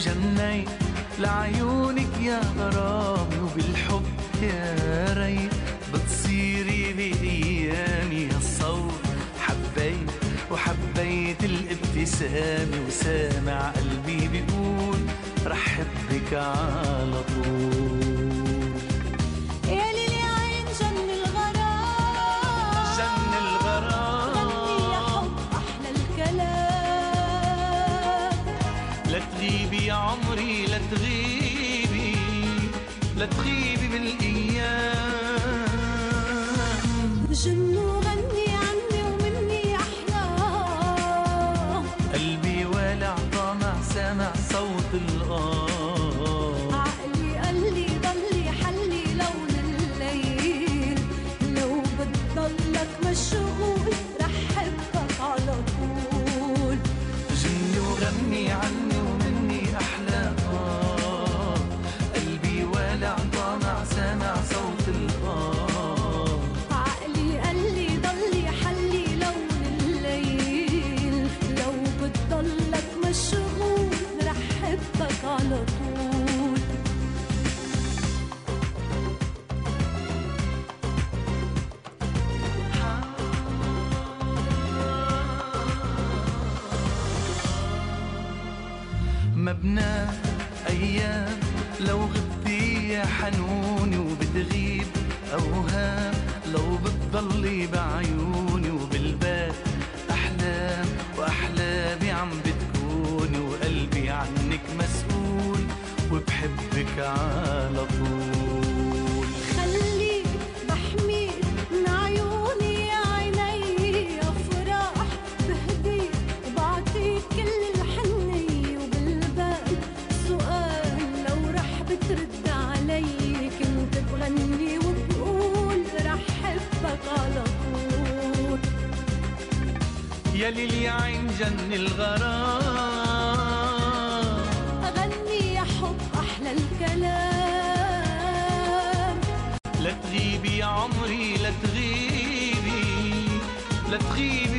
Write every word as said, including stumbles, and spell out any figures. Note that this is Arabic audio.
وجنيت لعيونك يا غرامي، وبالحب يا ريت بتصيري بأيامي هالصوت. حبيت وحبيت الابتسامة، وسامع قلبي بيقول رح حبك على طول. يا ليلي عين جن الغرام، جن الغرام، غني يا حب أحلى الكلام. لا تغيبي يا عمري، لا تغيبي، لا تغيبي بالأيام. جن وغني عني ومني أحلام، قلبي والع طامع سامع صوت الآه. عقلي قال لي ضلي حلي لون الليل، لو بتضلك مشغول رح حبك على طول. جني وغني عني ومني أحلى آه. قلبي والع طامع سامع صوت الآه. عقلي قال لي ضلي حلي لون الليل، لو بتضلك مشغول رح حبك على طول. مبنى أيام لو غبتي يا حنوني، وبتغيب أوهام لو بتضلي بعيوني، وبالبال أحلام وأحلامي عم بتكوني، وقلبي عنك مسؤول وبحبك على طول. خليك بحميك من عيوني يا عيني، أفراح بهديك وبعطيك كل الحنية، وبالبال سؤال لو رح بترد علي، كنت بغني وبقول رح حبك على طول. يا ليلي عين جن الغرام، أغني يا حب أحلى الكلام. لا تغيبي يا عمري، لا تغيبي، لا تغيبي